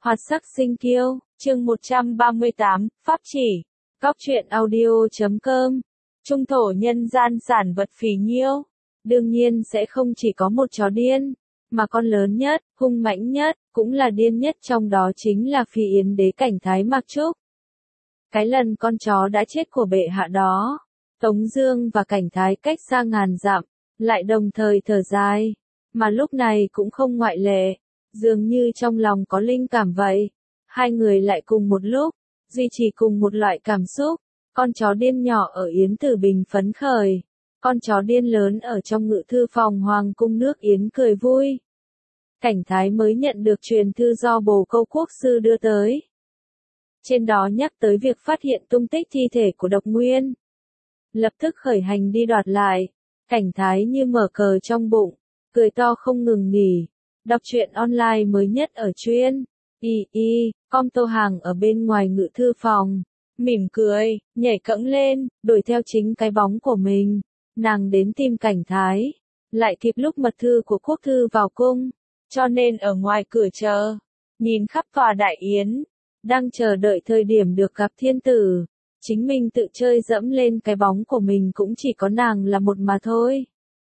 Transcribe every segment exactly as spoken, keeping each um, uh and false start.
Hoạt sắc sinh kiêu, chương một trăm ba mươi tám, Pháp chỉ. Góc truyện audio chấm com. Trung thổ nhân gian sản vật phì nhiêu. Đương nhiên sẽ không chỉ có một chó điên, mà con lớn nhất, hung mãnh nhất, cũng là điên nhất trong đó chính là Phi Yến đế Cảnh Thái Mạc Trúc. Cái lần con chó đã chết của bệ hạ đó, Tống Dương và Cảnh Thái cách xa ngàn dặm, lại đồng thời thở dài, mà lúc này cũng không ngoại lệ, dường như trong lòng có linh cảm vậy. Hai người lại cùng một lúc, duy trì cùng một loại cảm xúc. Con chó điên nhỏ ở Yến Tử Bình phấn khởi, con chó điên lớn ở trong ngự thư phòng Hoàng cung nước Yến cười vui. Cảnh Thái mới nhận được truyền thư do Bồ Câu Quốc sư đưa tới. Trên đó nhắc tới việc phát hiện tung tích thi thể của Độc Nguyên. Lập tức khởi hành đi đoạt lại. Cảnh Thái như mở cờ trong bụng, cười to không ngừng nghỉ. Đọc truyện online mới nhất ở chuyên y y com. Tô Hàng ở bên ngoài ngự thư phòng, mỉm cười, nhảy cẫng lên, đuổi theo chính cái bóng của mình. Nàng đến tìm Cảnh Thái, lại kịp lúc mật thư của quốc thư vào cung, cho nên ở ngoài cửa chờ, nhìn khắp tòa đại yến, đang chờ đợi thời điểm được gặp thiên tử. Chính mình tự chơi dẫm lên cái bóng của mình cũng chỉ có nàng là một mà thôi.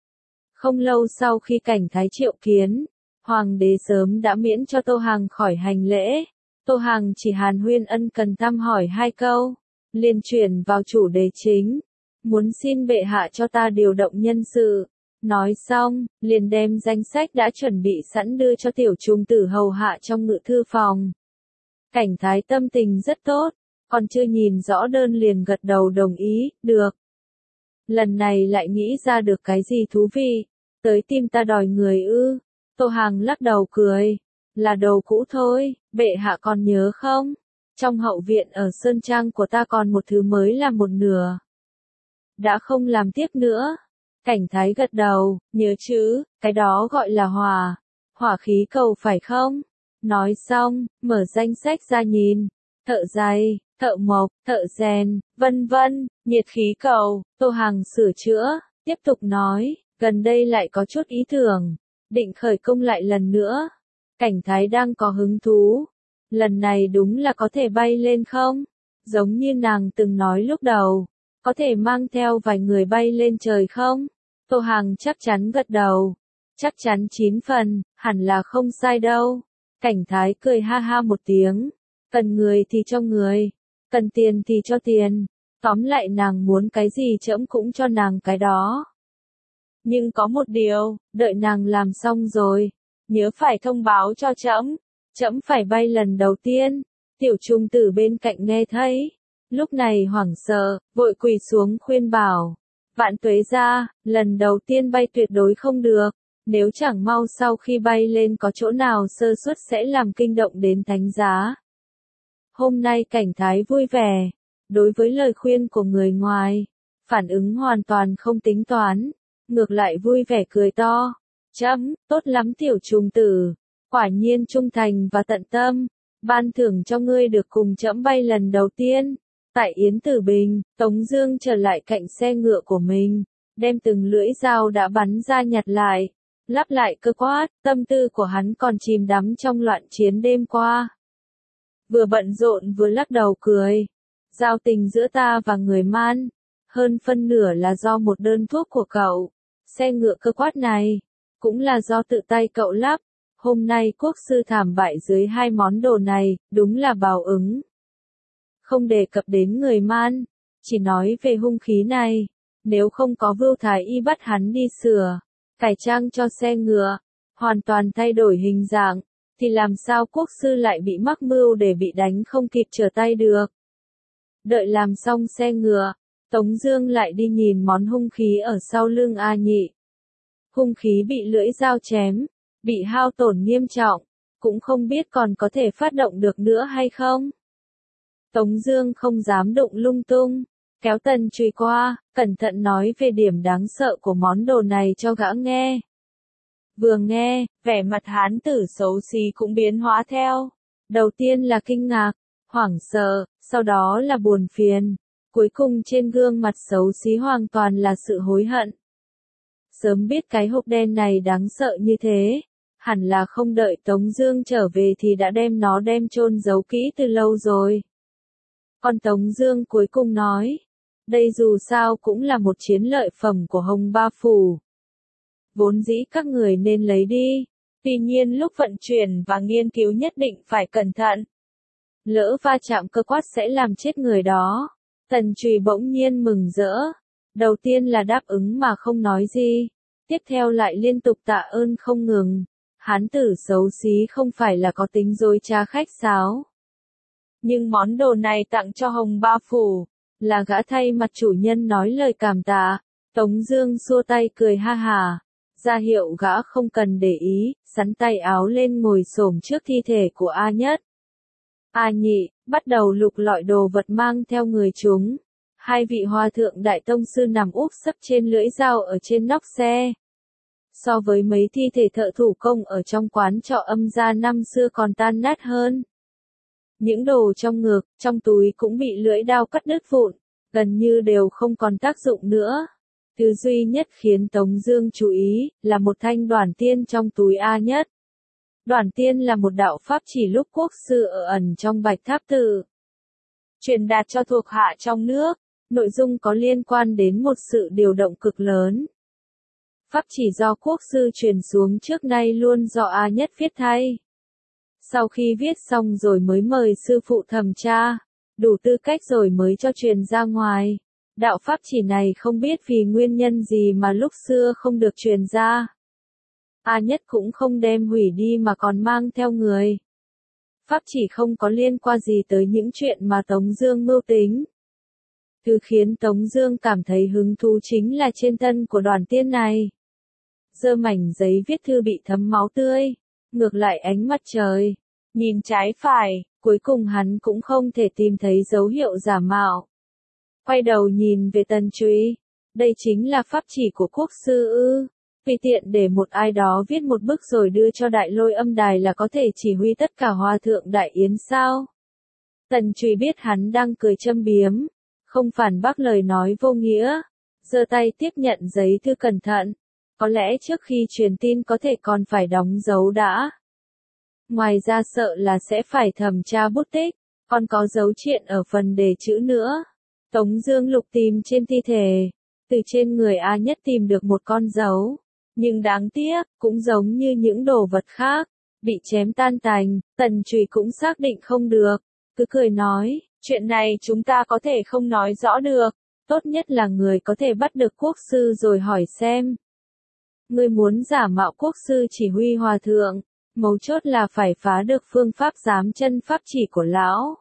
Không lâu sau khi Cảnh Thái triệu kiến, Hoàng đế sớm đã miễn cho Tô Hàng khỏi hành lễ. Tô Hàng chỉ hàn huyên ân cần thăm hỏi hai câu, liền chuyển vào chủ đề chính. Muốn xin bệ hạ cho ta điều động nhân sự. Nói xong, liền đem danh sách đã chuẩn bị sẵn đưa cho tiểu trung tử hầu hạ trong ngự thư phòng. Cảnh Thái tâm tình rất tốt, còn chưa nhìn rõ đơn liền gật đầu đồng ý, được. Lần này lại nghĩ ra được cái gì thú vị, tới tìm ta đòi người ư. Tô Hàng lắc đầu cười, là đồ cũ thôi, bệ hạ còn nhớ không? Trong hậu viện ở Sơn Trang của ta còn một thứ mới là một nửa. Đã không làm tiếp nữa. Cảnh Thái gật đầu, nhớ chứ, cái đó gọi là hỏa, hỏa khí cầu phải không? Nói xong, mở danh sách ra nhìn, thợ giày, thợ mộc, thợ rèn, vân vân, nhiệt khí cầu. Tô Hàng sửa chữa, tiếp tục nói, gần đây lại có chút ý tưởng, định khởi công lại lần nữa. Cảnh Thái đang có hứng thú, lần này đúng là có thể bay lên không? Giống như nàng từng nói lúc đầu, có thể mang theo vài người bay lên trời không? Tô Hàng chắc chắn gật đầu, chắc chắn chín phần, hẳn là không sai đâu. Cảnh Thái cười ha ha một tiếng, cần người thì cho người, cần tiền thì cho tiền, tóm lại nàng muốn cái gì trẫm cũng cho nàng cái đó. Nhưng có một điều, đợi nàng làm xong rồi, nhớ phải thông báo cho trẫm, trẫm phải bay lần đầu tiên. Tiểu trung tử bên cạnh nghe thấy, lúc này hoảng sợ, vội quỳ xuống khuyên bảo, vạn tuế gia, lần đầu tiên bay tuyệt đối không được, nếu chẳng mau sau khi bay lên có chỗ nào sơ suất sẽ làm kinh động đến thánh giá. Hôm nay Cảnh Thái vui vẻ, đối với lời khuyên của người ngoài, phản ứng hoàn toàn không tính toán, ngược lại vui vẻ cười to, trẫm, tốt lắm tiểu trung tử, quả nhiên trung thành và tận tâm, ban thưởng cho ngươi được cùng trẫm bay lần đầu tiên. Tại Yến Tử Bình, Tống Dương trở lại cạnh xe ngựa của mình, đem từng lưỡi dao đã bắn ra nhặt lại, lắp lại cơ quát, tâm tư của hắn còn chìm đắm trong loạn chiến đêm qua. Vừa bận rộn vừa lắc đầu cười, giao tình giữa ta và người Man, hơn phân nửa là do một đơn thuốc của cậu, xe ngựa cơ quát này, cũng là do tự tay cậu lắp, hôm nay quốc sư thảm bại dưới hai món đồ này, đúng là báo ứng. Không đề cập đến người Man, chỉ nói về hung khí này, nếu không có Vưu Thái Y bắt hắn đi sửa, cải trang cho xe ngựa, hoàn toàn thay đổi hình dạng, thì làm sao quốc sư lại bị mắc mưu để bị đánh không kịp trở tay được. Đợi làm xong xe ngựa, Tống Dương lại đi nhìn món hung khí ở sau lưng A Nhị. Hung khí bị lưỡi dao chém, bị hao tổn nghiêm trọng, cũng không biết còn có thể phát động được nữa hay không. Tống Dương không dám đụng lung tung, kéo Tần Truy qua, cẩn thận nói về điểm đáng sợ của món đồ này cho gã nghe. Vừa nghe, vẻ mặt hán tử xấu xí cũng biến hóa theo. Đầu tiên là kinh ngạc, hoảng sợ, sau đó là buồn phiền, cuối cùng trên gương mặt xấu xí hoàn toàn là sự hối hận. Sớm biết cái hộp đen này đáng sợ như thế, hẳn là không đợi Tống Dương trở về thì đã đem nó đem chôn giấu kỹ từ lâu rồi. Còn Tống Dương cuối cùng nói, đây dù sao cũng là một chiến lợi phẩm của Hồng Ba Phủ. Vốn dĩ các người nên lấy đi, tuy nhiên lúc vận chuyển và nghiên cứu nhất định phải cẩn thận. Lỡ va chạm cơ quát sẽ làm chết người đó. Tần Trùy bỗng nhiên mừng rỡ. Đầu tiên là đáp ứng mà không nói gì. Tiếp theo lại liên tục tạ ơn không ngừng. Hán tử xấu xí không phải là có tính dối trá khách sáo. Nhưng món đồ này tặng cho Hồng Ba Phủ, là gã thay mặt chủ nhân nói lời cảm tạ. Tống Dương xua tay cười ha hà, ra hiệu gã không cần để ý, sắn tay áo lên ngồi xổm trước thi thể của A Nhất. A Nhị, bắt đầu lục lọi đồ vật mang theo người chúng. Hai vị hòa thượng đại tông sư nằm úp sấp trên lưỡi dao ở trên nóc xe. So với mấy thi thể thợ thủ công ở trong quán trọ Âm gia năm xưa còn tan nát hơn. Những đồ trong ngực, trong túi cũng bị lưỡi dao cắt đứt vụn, gần như đều không còn tác dụng nữa. Thứ duy nhất khiến Tống Dương chú ý, là một thanh đoản tiên trong túi A Nhất. Đoản tiên là một đạo pháp chỉ lúc quốc sư ở ẩn trong Bạch Tháp Tự, truyền đạt cho thuộc hạ trong nước, nội dung có liên quan đến một sự điều động cực lớn. Pháp chỉ do quốc sư truyền xuống trước nay luôn do A Nhất viết thay. Sau khi viết xong rồi mới mời sư phụ thẩm tra, đủ tư cách rồi mới cho truyền ra ngoài. Đạo pháp chỉ này không biết vì nguyên nhân gì mà lúc xưa không được truyền ra. A Nhất cũng không đem hủy đi mà còn mang theo người. Pháp chỉ không có liên quan gì tới những chuyện mà Tống Dương mưu tính. Thứ khiến Tống Dương cảm thấy hứng thú chính là trên thân của đoàn tiên này. Dơ mảnh giấy viết thư bị thấm máu tươi, ngược lại ánh mặt trời, nhìn trái phải, cuối cùng hắn cũng không thể tìm thấy dấu hiệu giả mạo. Quay đầu nhìn về Tần Trùy, đây chính là pháp chỉ của quốc sư ư? Vì tiện để một ai đó viết một bức rồi đưa cho Đại Lôi Âm Đài là có thể chỉ huy tất cả hòa thượng đại yến sao? Tần Trùy biết hắn đang cười châm biếm, không phản bác lời nói vô nghĩa, giơ tay tiếp nhận giấy thư cẩn thận. Có lẽ trước khi truyền tin có thể còn phải đóng dấu đã. Ngoài ra sợ là sẽ phải thẩm tra bút tích, còn có dấu triện ở phần đề chữ nữa. Tống Dương lục tìm trên thi thể, từ trên người A Nhất tìm được một con dấu, nhưng đáng tiếc, cũng giống như những đồ vật khác, bị chém tan tành. Tần Trùy cũng xác định không được, cứ cười nói, chuyện này chúng ta có thể không nói rõ được, tốt nhất là người có thể bắt được quốc sư rồi hỏi xem. Ngươi muốn giả mạo quốc sư chỉ huy hòa thượng, mấu chốt là phải phá được phương pháp giám chân pháp chỉ của lão.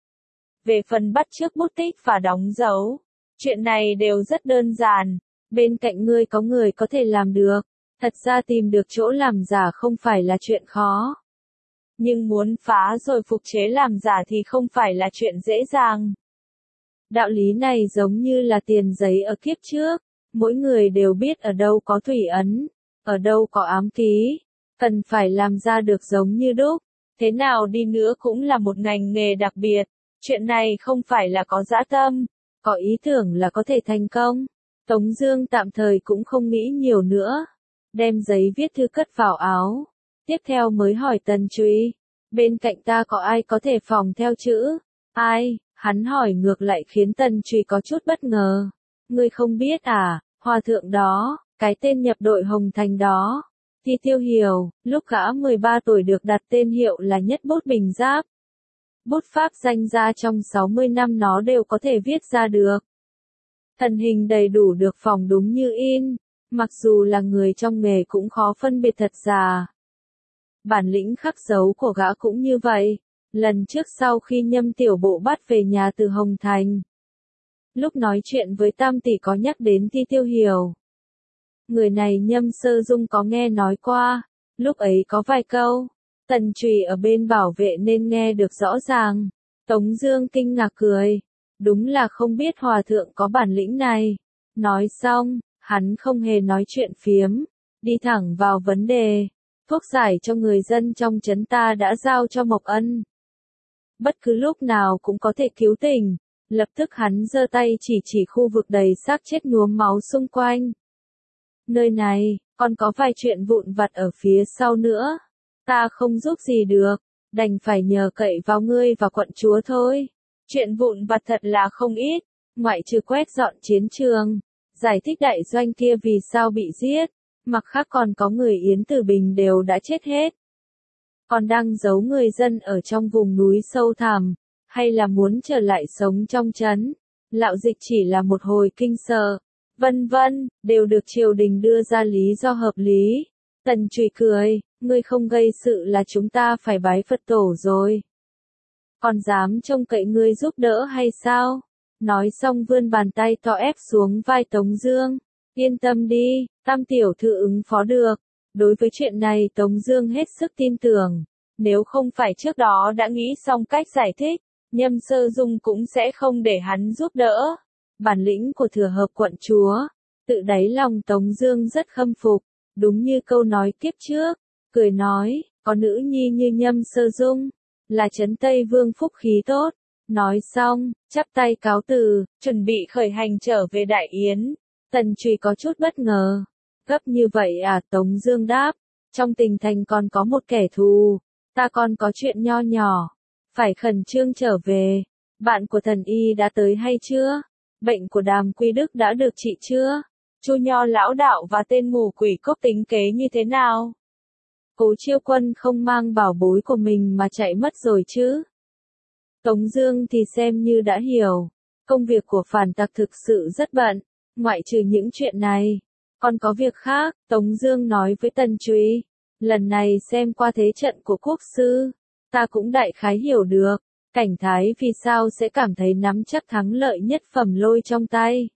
Về phần bắt chước bút tích và đóng dấu, chuyện này đều rất đơn giản, bên cạnh ngươi có người có thể làm được, thật ra tìm được chỗ làm giả không phải là chuyện khó. Nhưng muốn phá rồi phục chế làm giả thì không phải là chuyện dễ dàng. Đạo lý này giống như là tiền giấy ở kiếp trước, mỗi người đều biết ở đâu có thủy ấn, ở đâu có ám ký, cần phải làm ra được giống như đúc. Thế nào đi nữa cũng là một ngành nghề đặc biệt, chuyện này không phải là có dã tâm, có ý tưởng là có thể thành công. Tống Dương tạm thời cũng không nghĩ nhiều nữa, đem giấy viết thư cất vào áo. Tiếp theo mới hỏi Tần Trùy, bên cạnh ta có ai có thể phòng theo chữ? Ai? Hắn hỏi ngược lại khiến Tần Trùy có chút bất ngờ. Ngươi không biết à? Hòa thượng đó, cái tên nhập đội Hồng Thành đó. Ti Tiêu Hiểu, lúc gã mười ba tuổi được đặt tên hiệu là Nhất Bút Bình Giáp. Bút pháp danh ra trong sáu mươi năm nó đều có thể viết ra được. Thần hình đầy đủ được phỏng đúng như in, mặc dù là người trong nghề cũng khó phân biệt thật giả. Bản lĩnh khắc dấu của gã cũng như vậy. Lần trước sau khi Nhâm Tiểu Bộ bắt về nhà từ Hồng Thành, lúc nói chuyện với Tam tỷ có nhắc đến Ti Tiêu Hiểu. Người này Nhâm Sơ Dung có nghe nói qua, lúc ấy có vài câu, Tần Trùy ở bên bảo vệ nên nghe được rõ ràng. Tống Dương kinh ngạc cười, đúng là không biết hòa thượng có bản lĩnh này. Nói xong, hắn không hề nói chuyện phiếm, đi thẳng vào vấn đề. Thuốc giải cho người dân trong trấn ta đã giao cho Mộc Ân. Bất cứ lúc nào cũng có thể cứu tỉnh. Lập tức hắn giơ tay chỉ chỉ khu vực đầy xác chết nhuốm máu xung quanh. Nơi này, còn có vài chuyện vụn vặt ở phía sau nữa. Ta không giúp gì được, đành phải nhờ cậy vào ngươi và quận chúa thôi. Chuyện vụn vặt thật là không ít, ngoại trừ quét dọn chiến trường, giải thích đại doanh kia vì sao bị giết, mặt khác còn có người Yến Tử Bình đều đã chết hết. Còn đang giấu người dân ở trong vùng núi sâu thẳm, hay là muốn trở lại sống trong trấn. Lạo Dịch chỉ là một hồi kinh sợ, vân vân, đều được triều đình đưa ra lý do hợp lý. Tần Trùy cười, ngươi không gây sự là chúng ta phải bái Phật tổ rồi. Còn dám trông cậy ngươi giúp đỡ hay sao? Nói xong vươn bàn tay to ép xuống vai Tống Dương. Yên tâm đi, Tam tiểu thư ứng phó được. Đối với chuyện này Tống Dương hết sức tin tưởng. Nếu không phải trước đó đã nghĩ xong cách giải thích, Nhâm Sơ Dung cũng sẽ không để hắn giúp đỡ. Bản lĩnh của Thừa Hợp quận chúa, tự đáy lòng Tống Dương rất khâm phục. Đúng như câu nói kiếp trước, cười nói, có nữ nhi như Nhâm Sơ Dung, là trấn Tây Vương phúc khí tốt. Nói xong, chắp tay cáo từ, chuẩn bị khởi hành trở về Đại Yến. Tần Trùy có chút bất ngờ. Gấp như vậy à? Tống Dương đáp, trong tỉnh thành còn có một kẻ thù, ta còn có chuyện nho nhỏ, phải khẩn trương trở về. Bạn của thần y đã tới hay chưa? Bệnh của Đàm Quy Đức đã được trị chưa? Chu Nho lão đạo và tên mù quỷ cốc tính kế như thế nào? Cố Chiêu Quân không mang bảo bối của mình mà chạy mất rồi chứ? Tống Dương thì xem như đã hiểu, công việc của phản tặc thực sự rất bận, ngoại trừ những chuyện này, còn có việc khác. Tống Dương nói với Tần Trùy, lần này xem qua thế trận của quốc sư, ta cũng đại khái hiểu được, Cảnh Thái vì sao sẽ cảm thấy nắm chắc thắng lợi nhất phẩm lôi trong tay.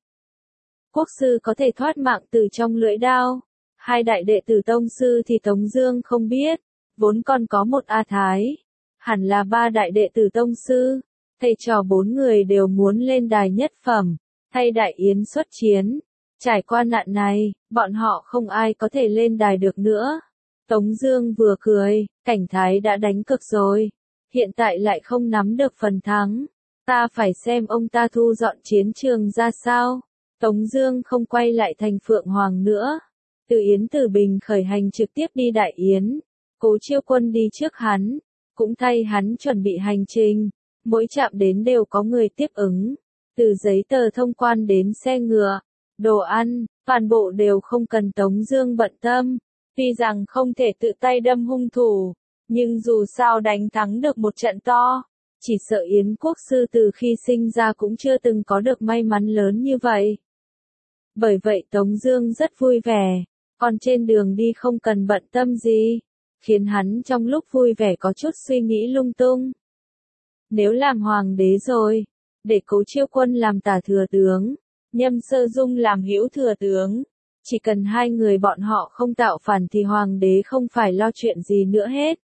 Quốc sư có thể thoát mạng từ trong lưỡi đao, hai đại đệ tử tông sư thì Tống Dương không biết, vốn còn có một A Thái, hẳn là ba đại đệ tử tông sư, thầy trò bốn người đều muốn lên đài nhất phẩm, thay Đại Yến xuất chiến. Trải qua nạn này, bọn họ không ai có thể lên đài được nữa. Tống Dương vừa cười, Cảnh Thái đã đánh cực rồi, hiện tại lại không nắm được phần thắng, ta phải xem ông ta thu dọn chiến trường ra sao. Tống Dương không quay lại thành Phượng Hoàng nữa, từ Yến Tử Bình khởi hành trực tiếp đi Đại Yến. Cố Chiêu Quân đi trước hắn, cũng thay hắn chuẩn bị hành trình, mỗi trạm đến đều có người tiếp ứng, từ giấy tờ thông quan đến xe ngựa, đồ ăn, toàn bộ đều không cần Tống Dương bận tâm. Tuy rằng không thể tự tay đâm hung thủ, nhưng dù sao đánh thắng được một trận to, chỉ sợ Yến quốc sư từ khi sinh ra cũng chưa từng có được may mắn lớn như vậy. Bởi vậy Tống Dương rất vui vẻ, còn trên đường đi không cần bận tâm gì, khiến hắn trong lúc vui vẻ có chút suy nghĩ lung tung. Nếu làm hoàng đế rồi, để Cố Chiêu Quân làm tả thừa tướng, Nhâm Sơ Dung làm hữu thừa tướng, chỉ cần hai người bọn họ không tạo phản thì hoàng đế không phải lo chuyện gì nữa hết.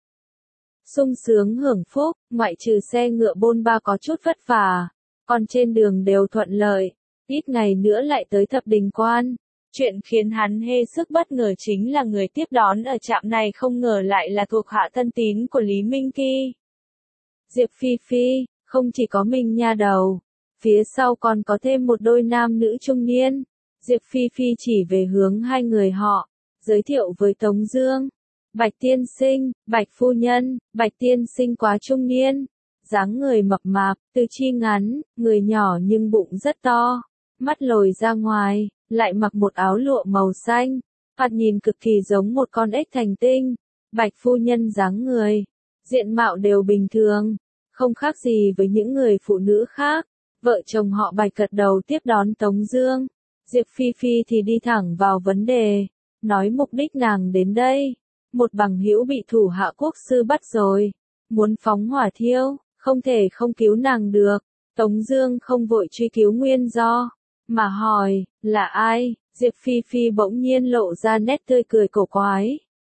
Sung sướng hưởng phúc, ngoại trừ xe ngựa bôn ba có chút vất vả, còn trên đường đều thuận lợi, ít ngày nữa lại tới Thập Đình Quan. Chuyện khiến hắn hết sức bất ngờ chính là người tiếp đón ở trạm này không ngờ lại là thuộc hạ thân tín của Lý Minh Kỳ. Diệp Phi Phi, không chỉ có mình nha đầu, phía sau còn có thêm một đôi nam nữ trung niên. Diệp Phi Phi chỉ về hướng hai người họ, giới thiệu với Tống Dương. Bạch tiên sinh, Bạch phu nhân. Bạch tiên sinh quá trung niên, dáng người mập mạp, tư chi ngắn, người nhỏ nhưng bụng rất to, mắt lồi ra ngoài, lại mặc một áo lụa màu xanh, thoạt nhìn cực kỳ giống một con ếch thành tinh. Bạch phu nhân dáng người, diện mạo đều bình thường, không khác gì với những người phụ nữ khác. Vợ chồng họ Bạch gật đầu tiếp đón Tống Dương. Diệp Phi Phi thì đi thẳng vào vấn đề, nói mục đích nàng đến đây. Một bằng hữu bị thủ hạ quốc sư bắt rồi, muốn phóng hỏa thiêu, không thể không cứu nàng được. Tống Dương không vội truy cứu nguyên do, mà hỏi, là ai? Diệp Phi Phi bỗng nhiên lộ ra nét tươi cười cổ quái.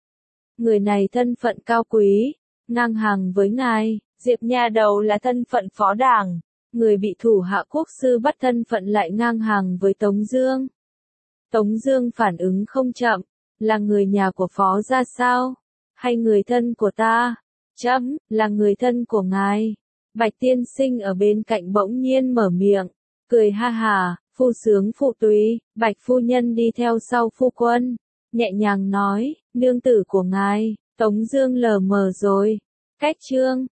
Người này thân phận cao quý, ngang hàng với ngài. Diệp nhà đầu là thân phận phó đảng, người bị thủ hạ quốc sư bắt thân phận lại ngang hàng với Tống Dương. Tống Dương phản ứng không chậm, là người nhà của phó gia sao? Hay người thân của ta? Chấm, là người thân của ngài. Bạch tiên sinh ở bên cạnh bỗng nhiên mở miệng, cười ha hà, phu sướng phụ túy. Bạch phu nhân đi theo sau phu quân, nhẹ nhàng nói, nương tử của ngài, Tống Dương lờ mờ rồi. Cách chương